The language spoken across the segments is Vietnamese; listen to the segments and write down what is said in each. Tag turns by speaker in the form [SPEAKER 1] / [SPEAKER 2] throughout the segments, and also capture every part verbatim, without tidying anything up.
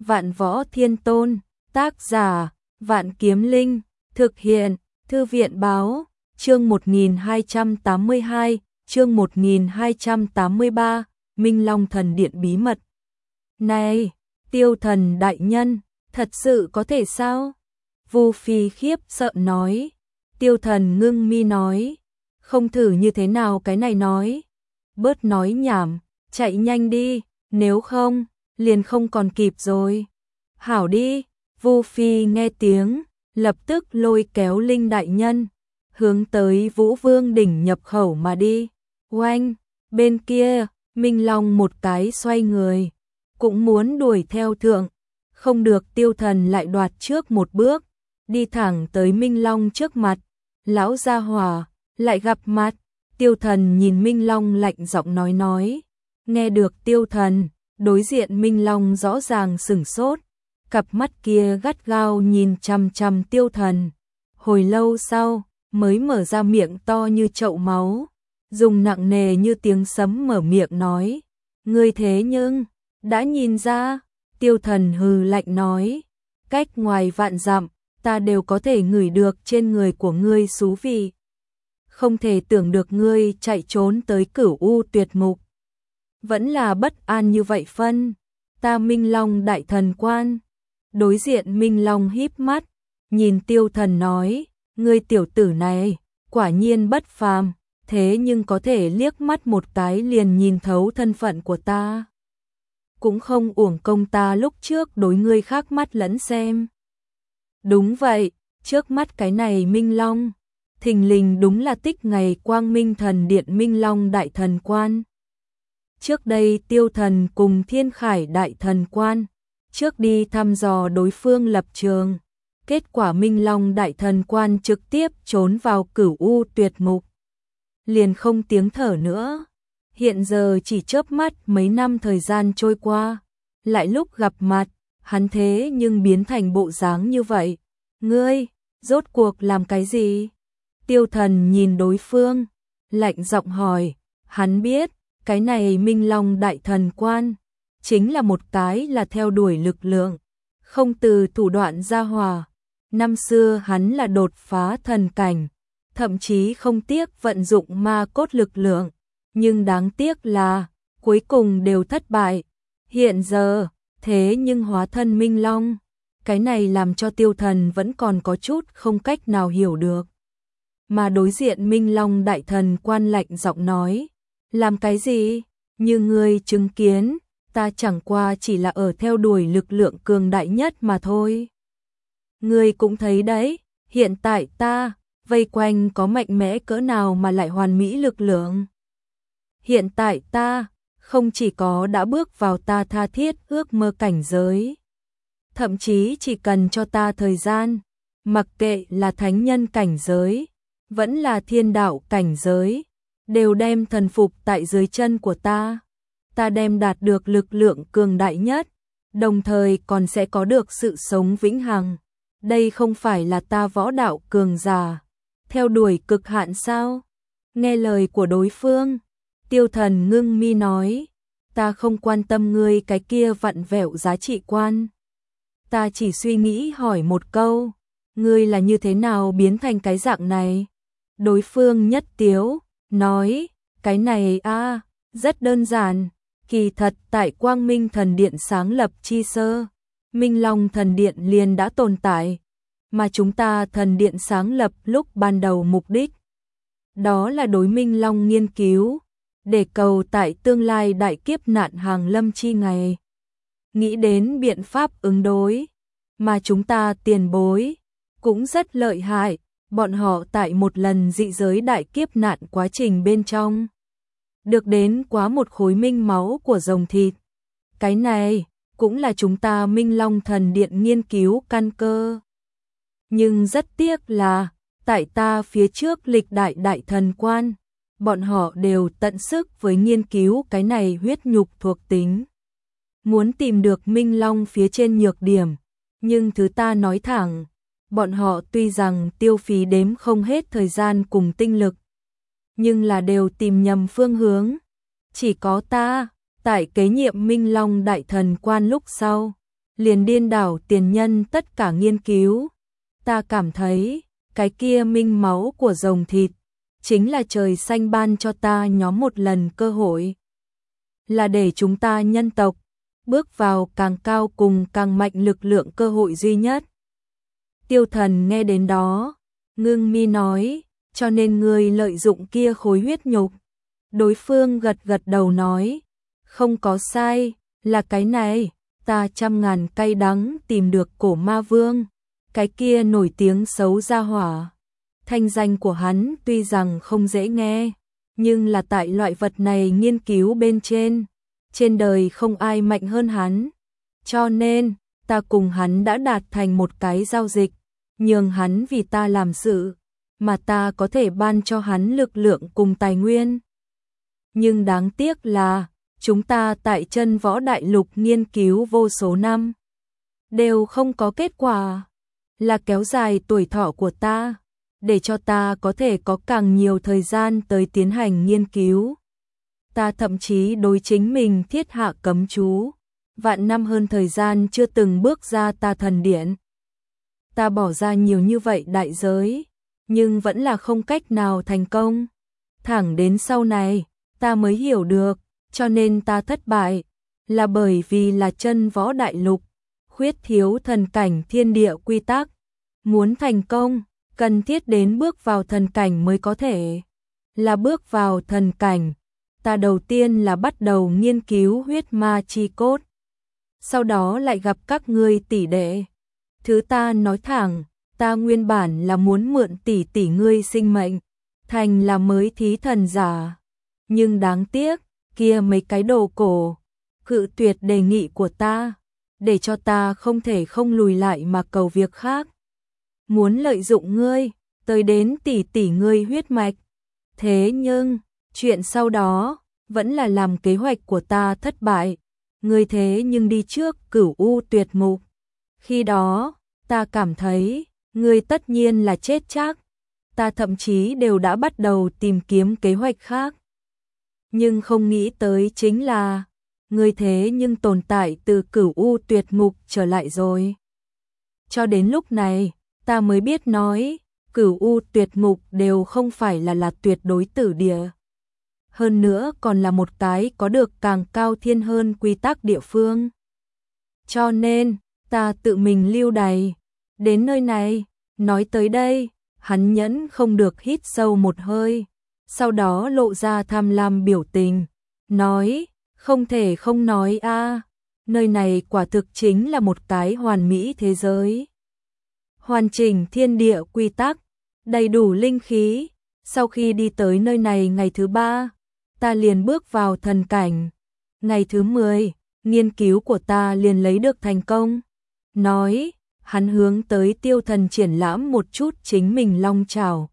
[SPEAKER 1] Vạn Võ Thiên Tôn, tác giả, Vạn Kiếm Linh, thực hiện, Thư viện báo, chương một nghìn hai trăm tám mươi hai, chương một nghìn hai trăm tám mươi ba, Minh Long Thần Điện bí mật. Này, Tiêu Thần đại nhân, thật sự có thể sao? Vu Phi khiếp sợ nói. Tiêu Thần ngưng mi nói, không thử như thế nào cái này nói. Bớt nói nhảm, chạy nhanh đi, nếu không, liền không còn kịp rồi. Hảo đi, Vu Phi nghe tiếng, lập tức lôi kéo Linh đại nhân, hướng tới Vũ Vương đỉnh nhập khẩu mà đi. Oanh, bên kia, Minh Long một cái xoay người, cũng muốn đuổi theo thượng, không được Tiêu Thần lại đoạt trước một bước, đi thẳng tới Minh Long trước mặt. Lão gia hỏa, lại gặp mặt. Tiêu Thần nhìn Minh Long lạnh giọng nói nói. Nghe được Tiêu Thần, đối diện Minh Long rõ ràng sửng sốt, cặp mắt kia gắt gao nhìn chằm chằm Tiêu Thần. Hồi lâu sau, mới mở ra miệng to như chậu máu, dùng nặng nề như tiếng sấm mở miệng nói. Ngươi thế nhưng, đã nhìn ra. Tiêu Thần hừ lạnh nói. Cách ngoài vạn dặm, ta đều có thể ngửi được trên người của ngươi xú vị. Không thể tưởng được ngươi chạy trốn tới Cửu U tuyệt ngục, vẫn là bất an như vậy phân. Ta Minh Long đại thần quan. Đối diện Minh Long híp mắt, nhìn Tiêu Thần nói, ngươi tiểu tử này, quả nhiên bất phàm, thế nhưng có thể liếc mắt một cái liền nhìn thấu thân phận của ta. Cũng không uổng công ta lúc trước đối ngươi khác mắt lẫn xem. Đúng vậy, trước mắt cái này Minh Long, thình lình đúng là tích ngày Quang Minh Thần Điện Minh Long đại thần quan. Trước đây Tiêu Thần cùng Thiên Khải đại thần quan, trước đi thăm dò đối phương lập trường, kết quả Minh Long đại thần quan trực tiếp trốn vào Cửu U tuyệt ngục, liền không tiếng thở nữa. Hiện giờ chỉ chớp mắt mấy năm thời gian trôi qua, lại lúc gặp mặt, hắn thế nhưng biến thành bộ dáng như vậy. Ngươi, rốt cuộc làm cái gì? Tiêu Thần nhìn đối phương, lạnh giọng hỏi. Hắn biết, cái này Minh Long đại thần quan, chính là một cái là theo đuổi lực lượng, không từ thủ đoạn ra hòa. Năm xưa hắn là đột phá thần cảnh, thậm chí không tiếc vận dụng ma cốt lực lượng, nhưng đáng tiếc là, cuối cùng đều thất bại. Hiện giờ, thế nhưng hóa thân Minh Long, cái này làm cho Tiêu Thần vẫn còn có chút không cách nào hiểu được. Mà đối diện Minh Long đại thần quan lạnh giọng nói, làm cái gì? Như ngươi chứng kiến, ta chẳng qua chỉ là ở theo đuổi lực lượng cường đại nhất mà thôi. Ngươi cũng thấy đấy, hiện tại ta, vây quanh có mạnh mẽ cỡ nào mà lại hoàn mỹ lực lượng. Hiện tại ta, không chỉ có đã bước vào ta tha thiết ước mơ cảnh giới, thậm chí chỉ cần cho ta thời gian, mặc kệ là thánh nhân cảnh giới, vẫn là thiên đạo cảnh giới, đều đem thần phục tại dưới chân của ta. Ta đem đạt được lực lượng cường đại nhất, đồng thời còn sẽ có được sự sống vĩnh hằng. Đây không phải là ta võ đạo cường giả, theo đuổi cực hạn sao? Nghe lời của đối phương, Tiêu Thần ngưng mi nói, ta không quan tâm ngươi cái kia vặn vẹo giá trị quan. Ta chỉ suy nghĩ hỏi một câu, ngươi là như thế nào biến thành cái dạng này? Đối phương nhất tiếu, nói, cái này a rất đơn giản, kỳ thật tại Quang Minh Thần Điện sáng lập chi sơ, Minh Long Thần Điện liền đã tồn tại, mà chúng ta Thần Điện sáng lập lúc ban đầu mục đích, đó là đối Minh Long nghiên cứu, để cầu tại tương lai đại kiếp nạn hàng lâm chi ngày, nghĩ đến biện pháp ứng đối, mà chúng ta tiền bối, cũng rất lợi hại. Bọn họ tại một lần dị giới đại kiếp nạn quá trình bên trong, được đến quá một khối minh máu của rồng thịt. Cái này, cũng là chúng ta Minh Long Thần Điện nghiên cứu căn cơ. Nhưng rất tiếc là, tại ta phía trước lịch đại đại thần quan, bọn họ đều tận sức với nghiên cứu cái này huyết nhục thuộc tính. Muốn tìm được Minh Long phía trên nhược điểm, nhưng thứ ta nói thẳng, bọn họ tuy rằng tiêu phí đếm không hết thời gian cùng tinh lực, nhưng là đều tìm nhầm phương hướng. Chỉ có ta, tại kế nhiệm Minh Long đại thần quan lúc sau, liền điên đảo tiền nhân tất cả nghiên cứu. Ta cảm thấy, cái kia minh máu của rồng thịt, chính là trời xanh ban cho ta nhóm một lần cơ hội. Là để chúng ta nhân tộc, bước vào càng cao cùng càng mạnh lực lượng cơ hội duy nhất. Tiêu Thần nghe đến đó, ngưng mi nói, cho nên ngươi lợi dụng kia khối huyết nhục. Đối phương gật gật đầu nói, không có sai, là cái này, ta trăm ngàn cay đắng tìm được cổ ma vương, cái kia nổi tiếng xấu ra hỏa. Thanh danh của hắn tuy rằng không dễ nghe, nhưng là tại loại vật này nghiên cứu bên trên, trên đời không ai mạnh hơn hắn. Cho nên, ta cùng hắn đã đạt thành một cái giao dịch, nhường hắn vì ta làm sự, mà ta có thể ban cho hắn lực lượng cùng tài nguyên. Nhưng đáng tiếc là, chúng ta tại chân võ đại lục nghiên cứu vô số năm, đều không có kết quả, là kéo dài tuổi thọ của ta, để cho ta có thể có càng nhiều thời gian tới tiến hành nghiên cứu. Ta thậm chí đối chính mình thiết hạ cấm chú, vạn năm hơn thời gian chưa từng bước ra ta thần điện. Ta bỏ ra nhiều như vậy đại giới, nhưng vẫn là không cách nào thành công. Thẳng đến sau này, ta mới hiểu được, cho nên ta thất bại, là bởi vì là chân võ đại lục, khuyết thiếu thần cảnh thiên địa quy tắc. Muốn thành công, cần thiết đến bước vào thần cảnh mới có thể. Là bước vào thần cảnh, ta đầu tiên là bắt đầu nghiên cứu huyết ma chi cốt. Sau đó lại gặp các ngươi tỷ đệ. Thứ ta nói thẳng, ta nguyên bản là muốn mượn tỷ tỷ ngươi sinh mệnh, thành là mới thí thần giả. Nhưng đáng tiếc, kia mấy cái đồ cổ, cự tuyệt đề nghị của ta, để cho ta không thể không lùi lại mà cầu việc khác. Muốn lợi dụng ngươi, tới đến tỷ tỷ ngươi huyết mạch. Thế nhưng, chuyện sau đó, vẫn là làm kế hoạch của ta thất bại. Ngươi thế nhưng đi trước Cửu U tuyệt ngục. Khi đó, ta cảm thấy, ngươi tất nhiên là chết chắc. Ta thậm chí đều đã bắt đầu tìm kiếm kế hoạch khác. Nhưng không nghĩ tới chính là, ngươi thế nhưng tồn tại từ Cửu U tuyệt ngục trở lại rồi. Cho đến lúc này, ta mới biết nói, Cửu U tuyệt ngục đều không phải là là tuyệt đối tử địa. Hơn nữa còn là một cái có được càng cao thiên hơn quy tắc địa phương. Cho nên, ta tự mình lưu đày, đến nơi này, nói tới đây, hắn nhẫn không được hít sâu một hơi, sau đó lộ ra tham lam biểu tình, nói, không thể không nói a, nơi này quả thực chính là một cái hoàn mỹ thế giới. Hoàn chỉnh thiên địa quy tắc, đầy đủ linh khí, sau khi đi tới nơi này ngày thứ ba, ta liền bước vào thần cảnh. Ngày thứ mười, nghiên cứu của ta liền lấy được thành công. Nói, hắn hướng tới Tiêu Thần triển lãm một chút chính mình long trảo.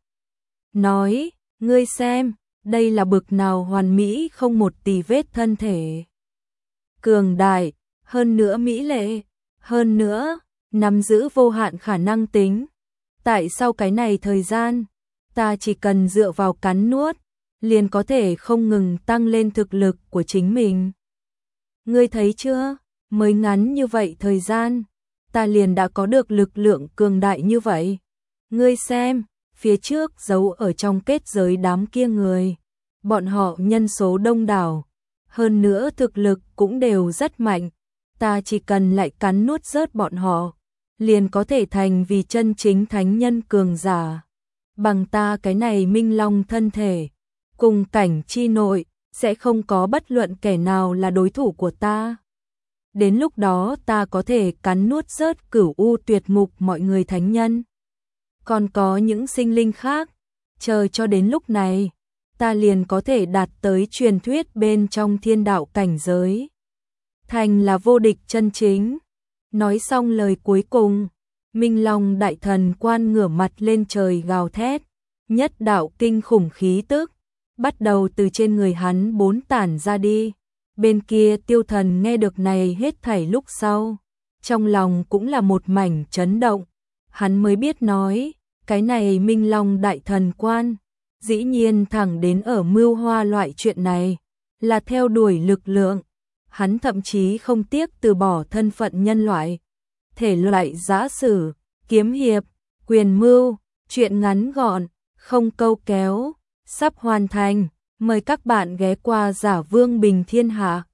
[SPEAKER 1] Nói, ngươi xem, đây là bực nào hoàn mỹ không một tì vết thân thể. Cường đại, hơn nữa mỹ lệ, hơn nữa, nắm giữ vô hạn khả năng tính. Tại sau cái này thời gian, ta chỉ cần dựa vào cắn nuốt, liền có thể không ngừng tăng lên thực lực của chính mình. Ngươi thấy chưa, mới ngắn như vậy thời gian, ta liền đã có được lực lượng cường đại như vậy. Ngươi xem, phía trước giấu ở trong kết giới đám kia người, bọn họ nhân số đông đảo, hơn nữa thực lực cũng đều rất mạnh, ta chỉ cần lại cắn nuốt rớt bọn họ, liền có thể thành vì chân chính thánh nhân cường giả. Bằng ta cái này minh long thân thể, cùng cảnh chi nội, sẽ không có bất luận kẻ nào là đối thủ của ta. Đến lúc đó ta có thể cắn nuốt rớt Cửu U tuyệt ngục mọi người thánh nhân. Còn có những sinh linh khác, chờ cho đến lúc này, ta liền có thể đạt tới truyền thuyết bên trong thiên đạo cảnh giới. Thành là vô địch chân chính. Nói xong lời cuối cùng, Minh Long đại thần quan ngửa mặt lên trời gào thét, nhất đạo kinh khủng khí tức, bắt đầu từ trên người hắn bốn tản ra đi. Bên kia Tiêu Thần nghe được này hết thảy lúc sau, trong lòng cũng là một mảnh chấn động, hắn mới biết nói, cái này Minh Long đại thần quan, dĩ nhiên thẳng đến ở mưu hoa loại chuyện này, là theo đuổi lực lượng, hắn thậm chí không tiếc từ bỏ thân phận nhân loại. Thể loại giã sử, kiếm hiệp, quyền mưu, truyện ngắn gọn, không câu kéo, sắp hoàn thành. Mời các bạn ghé qua Giả Vương Bình Thiên Hạ.